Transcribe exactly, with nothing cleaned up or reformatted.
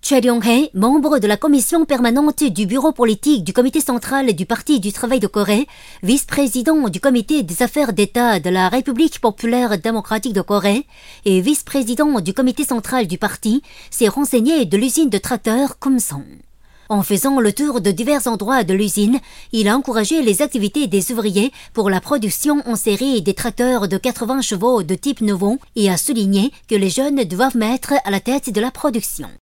Choi Ryong-hae, membre de la commission permanente du bureau politique du comité central du Parti du travail de Corée, vice-président du comité des affaires d'État de la République populaire démocratique de Corée et vice-président du comité central du parti, s'est renseigné de l'usine de tracteurs Kumsong. En faisant le tour de divers endroits de l'usine, il a encouragé les activités des ouvriers pour la production en série des tracteurs de quatre-vingts chevaux de type nouveau et a souligné que les jeunes doivent mettre à la tête de la production.